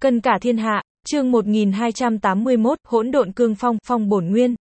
Cân cả thiên hạ, chương 1281, hỗn độn cương phong, phong bổn nguyên.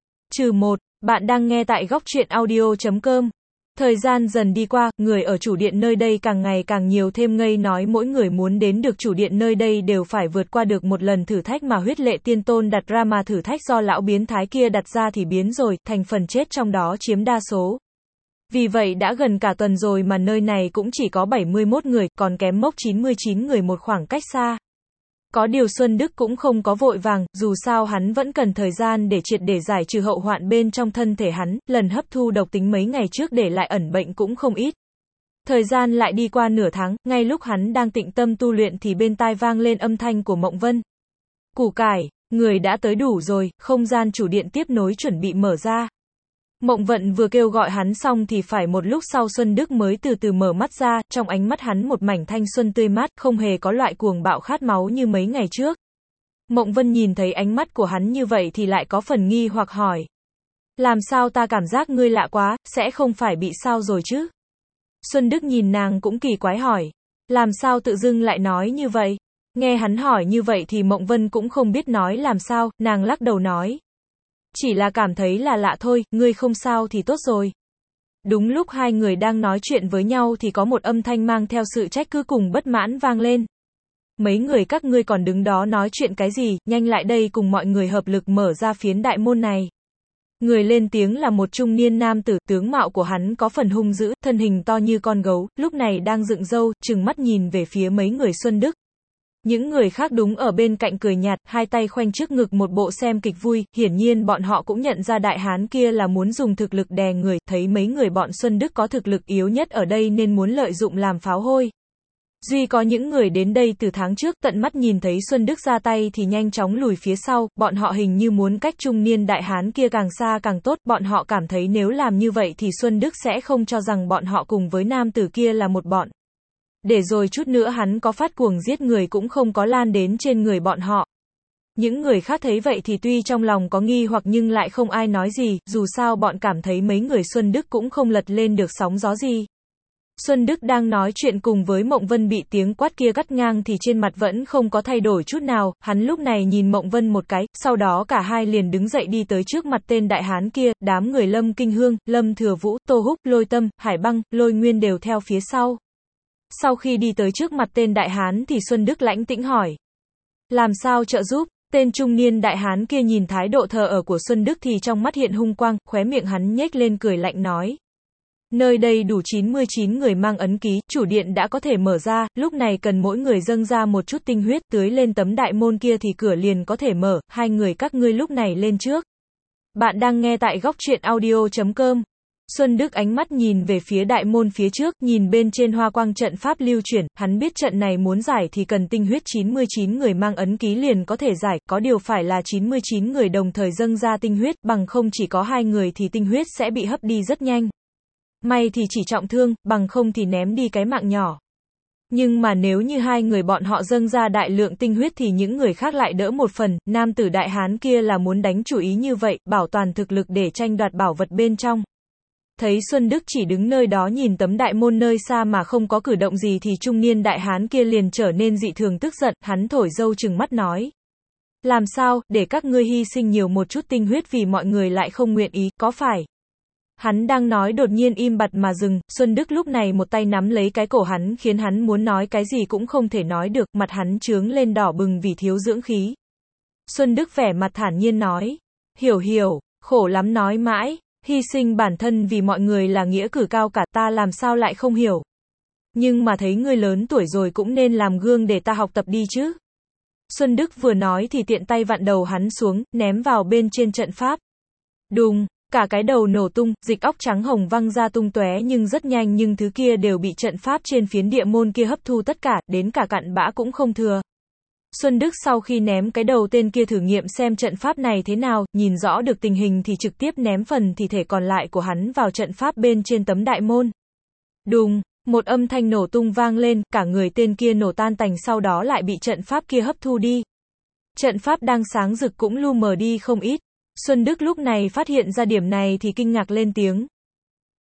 -1, bạn đang nghe tại góc truyện audio.com. Thời gian dần đi qua, người ở chủ điện nơi đây càng ngày càng nhiều thêm ngây nói mỗi người muốn đến được chủ điện nơi đây đều phải vượt qua được một lần thử thách mà huyết lệ tiên tôn đặt ra, mà thử thách do lão biến thái kia đặt ra thì biến rồi, thành phần chết trong đó chiếm đa số. Vì vậy đã gần cả tuần rồi mà nơi này cũng chỉ có 71 người, còn kém mốc 99 người một khoảng cách xa. Có điều Xuân Đức cũng không có vội vàng, dù sao hắn vẫn cần thời gian để triệt để giải trừ hậu hoạn bên trong thân thể hắn, lần hấp thu độc tính mấy ngày trước để lại ẩn bệnh cũng không ít. Thời gian lại đi qua nửa tháng, ngay lúc hắn đang tĩnh tâm tu luyện thì bên tai vang lên âm thanh của Mộng Vân. Củ cải, người đã tới đủ rồi, không gian chủ điện tiếp nối chuẩn bị mở ra. Mộng Vận vừa kêu gọi hắn xong thì phải một lúc sau Xuân Đức mới từ từ mở mắt ra, trong ánh mắt hắn một mảnh thanh xuân tươi mát, không hề có loại cuồng bạo khát máu như mấy ngày trước. Mộng Vân nhìn thấy ánh mắt của hắn như vậy thì lại có phần nghi hoặc hỏi. Làm sao ta cảm giác ngươi lạ quá, sẽ không phải bị sao rồi chứ? Xuân Đức nhìn nàng cũng kỳ quái hỏi. Làm sao tự dưng lại nói như vậy? Nghe hắn hỏi như vậy thì Mộng Vân cũng không biết nói làm sao, nàng lắc đầu nói. Chỉ là cảm thấy là lạ thôi, ngươi không sao thì tốt rồi. Đúng lúc hai người đang nói chuyện với nhau thì có một âm thanh mang theo sự trách cứ cùng bất mãn vang lên. Mấy người các ngươi còn đứng đó nói chuyện cái gì, nhanh lại đây cùng mọi người hợp lực mở ra phiến đại môn này. Người lên tiếng là một trung niên nam tử, tướng mạo của hắn có phần hung dữ, thân hình to như con gấu, lúc này đang dựng râu, trừng mắt nhìn về phía mấy người Xuân Đức. Những người khác đúng ở bên cạnh cười nhạt, hai tay khoanh trước ngực một bộ xem kịch vui, hiển nhiên bọn họ cũng nhận ra đại hán kia là muốn dùng thực lực đè người, thấy mấy người bọn Xuân Đức có thực lực yếu nhất ở đây nên muốn lợi dụng làm pháo hôi. Duy có những người đến đây từ tháng trước tận mắt nhìn thấy Xuân Đức ra tay thì nhanh chóng lùi phía sau, bọn họ hình như muốn cách trung niên đại hán kia càng xa càng tốt, bọn họ cảm thấy nếu làm như vậy thì Xuân Đức sẽ không cho rằng bọn họ cùng với nam tử kia là một bọn. Để rồi chút nữa hắn có phát cuồng giết người cũng không có lan đến trên người bọn họ. Những người khác thấy vậy thì tuy trong lòng có nghi hoặc nhưng lại không ai nói gì, dù sao bọn cảm thấy mấy người Xuân Đức cũng không lật lên được sóng gió gì. Xuân Đức đang nói chuyện cùng với Mộng Vân bị tiếng quát kia cắt ngang thì trên mặt vẫn không có thay đổi chút nào, hắn lúc này nhìn Mộng Vân một cái, sau đó cả hai liền đứng dậy đi tới trước mặt tên đại hán kia, đám người Lâm Kinh Hương, Lâm Thừa Vũ, Tô Húc, Lôi Tâm, Hải Băng, Lôi Nguyên đều theo phía sau. Sau khi đi tới trước mặt tên đại hán thì Xuân Đức lãnh tĩnh hỏi. Làm sao trợ giúp? Tên trung niên đại hán kia nhìn thái độ thờ ơ của Xuân Đức thì trong mắt hiện hung quang, khóe miệng hắn nhếch lên cười lạnh nói. Nơi đây đủ 99 người mang ấn ký, chủ điện đã có thể mở ra, lúc này cần mỗi người dâng ra một chút tinh huyết tưới lên tấm đại môn kia thì cửa liền có thể mở, hai người các ngươi lúc này lên trước. Bạn đang nghe tại góc truyện audio.com. Xuân Đức ánh mắt nhìn về phía đại môn phía trước, nhìn bên trên hoa quang trận pháp lưu chuyển, hắn biết trận này muốn giải thì cần tinh huyết 99 người mang ấn ký liền có thể giải, có điều phải là 99 người đồng thời dâng ra tinh huyết, bằng không chỉ có 2 người thì tinh huyết sẽ bị hấp đi rất nhanh. May thì chỉ trọng thương, bằng không thì ném đi cái mạng nhỏ. Nhưng mà nếu như 2 người bọn họ dâng ra đại lượng tinh huyết thì những người khác lại đỡ một phần, nam tử đại hán kia là muốn đánh chủ ý như vậy, bảo toàn thực lực để tranh đoạt bảo vật bên trong. Thấy Xuân Đức chỉ đứng nơi đó nhìn tấm đại môn nơi xa mà không có cử động gì thì trung niên đại hán kia liền trở nên dị thường tức giận, hắn thổi râu trừng mắt nói. Làm sao, để các ngươi hy sinh nhiều một chút tinh huyết vì mọi người lại không nguyện ý, có phải? Hắn đang nói đột nhiên im bặt mà dừng, Xuân Đức lúc này một tay nắm lấy cái cổ hắn khiến hắn muốn nói cái gì cũng không thể nói được, mặt hắn trướng lên đỏ bừng vì thiếu dưỡng khí. Xuân Đức vẻ mặt thản nhiên nói. Hiểu, khổ lắm nói mãi. Hy sinh bản thân vì mọi người là nghĩa cử cao cả, ta làm sao lại không hiểu. Nhưng mà thấy ngươi lớn tuổi rồi cũng nên làm gương để ta học tập đi chứ. Xuân Đức vừa nói thì tiện tay vặn đầu hắn xuống, ném vào bên trên trận pháp. Đùng, cả cái đầu nổ tung, dịch óc trắng hồng văng ra tung tóe nhưng rất nhanh nhưng thứ kia đều bị trận pháp trên phiến địa môn kia hấp thu tất cả, đến cả cặn bã cũng không thừa. Xuân Đức sau khi ném cái đầu tên kia thử nghiệm xem trận pháp này thế nào, nhìn rõ được tình hình thì trực tiếp ném phần thi thể còn lại của hắn vào trận pháp bên trên tấm đại môn. Đùng, một âm thanh nổ tung vang lên, cả người tên kia nổ tan tành sau đó lại bị trận pháp kia hấp thu đi. Trận pháp đang sáng rực cũng lu mờ đi không ít. Xuân Đức lúc này phát hiện ra điểm này thì kinh ngạc lên tiếng.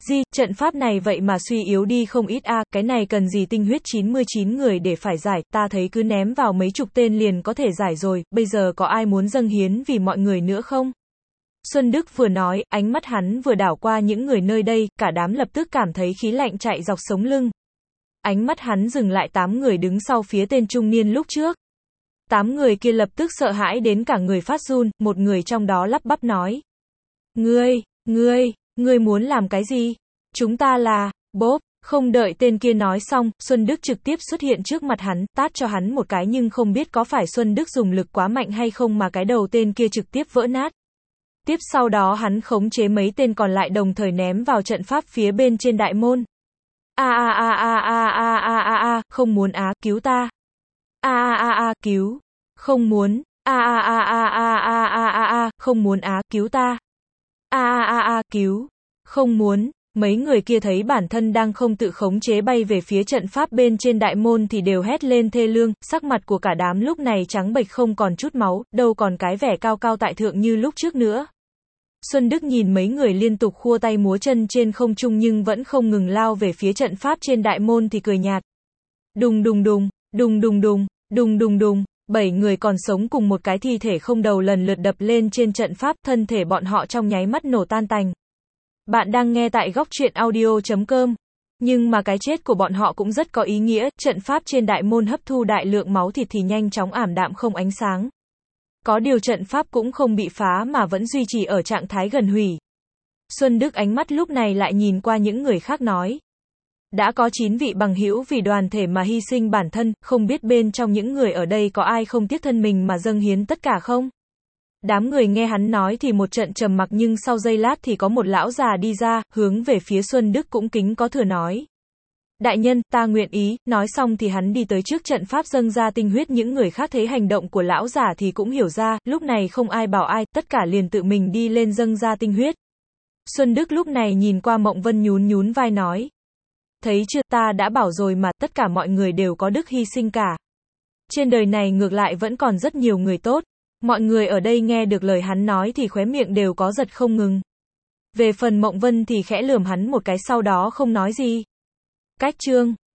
trận pháp này vậy mà suy yếu đi không ít a, cái này cần gì tinh huyết 99 người để phải giải, ta thấy cứ ném vào mấy chục tên liền có thể giải rồi, bây giờ có ai muốn dâng hiến vì mọi người nữa không? Xuân Đức vừa nói, ánh mắt hắn vừa đảo qua những người nơi đây, cả đám lập tức cảm thấy khí lạnh chạy dọc sống lưng. Ánh mắt hắn dừng lại 8 người đứng sau phía tên trung niên lúc trước. 8 người kia lập tức sợ hãi đến cả người phát run, một người trong đó lắp bắp nói. Ngươi muốn làm cái gì? Chúng ta là, bốp, không đợi tên kia nói xong, Xuân Đức trực tiếp xuất hiện trước mặt hắn, tát cho hắn một cái nhưng không biết có phải Xuân Đức dùng lực quá mạnh hay không mà cái đầu tên kia trực tiếp vỡ nát. Tiếp sau đó hắn khống chế mấy tên còn lại đồng thời ném vào trận pháp phía bên trên đại môn. Không muốn á, cứu ta. Cứu. Không muốn. Không muốn á, cứu ta. Cứu. Không muốn. Mấy người kia thấy bản thân đang không tự khống chế bay về phía trận pháp bên trên đại môn thì đều hét lên thê lương, sắc mặt của cả đám lúc này trắng bệch không còn chút máu, đâu còn cái vẻ cao cao tại thượng như lúc trước nữa. Xuân Đức nhìn mấy người liên tục khua tay múa chân trên không trung nhưng vẫn không ngừng lao về phía trận pháp trên đại môn thì cười nhạt. Đùng đùng đùng, đùng đùng đùng, đùng đùng đùng, 7 người còn sống cùng một cái thi thể không đầu lần lượt đập lên trên trận pháp, thân thể bọn họ trong nháy mắt nổ tan tành. Bạn đang nghe tại góc truyện audio.com. Nhưng mà cái chết của bọn họ cũng rất có ý nghĩa, trận pháp trên đại môn hấp thu đại lượng máu thịt thì nhanh chóng ảm đạm không ánh sáng. Có điều trận pháp cũng không bị phá mà vẫn duy trì ở trạng thái gần hủy. Xuân Đức ánh mắt lúc này lại nhìn qua những người khác nói. Đã có 9 vị bằng hữu vì đoàn thể mà hy sinh bản thân, không biết bên trong những người ở đây có ai không tiếc thân mình mà dâng hiến tất cả không? Đám người nghe hắn nói thì một trận trầm mặc nhưng sau giây lát thì có một lão già đi ra, hướng về phía Xuân Đức cũng kính có thừa nói. Đại nhân, ta nguyện ý, nói xong thì hắn đi tới trước trận pháp dâng ra tinh huyết, những người khác thấy hành động của lão giả thì cũng hiểu ra, lúc này không ai bảo ai, tất cả liền tự mình đi lên dâng ra tinh huyết. Xuân Đức lúc này nhìn qua Mộng Vân nhún nhún vai nói. Thấy chưa, ta đã bảo rồi mà, tất cả mọi người đều có đức hy sinh cả. Trên đời này ngược lại vẫn còn rất nhiều người tốt. Mọi người ở đây nghe được lời hắn nói thì khóe miệng đều có giật không ngừng. Về phần Mộng Vân thì khẽ lườm hắn một cái sau đó không nói gì. Cách chương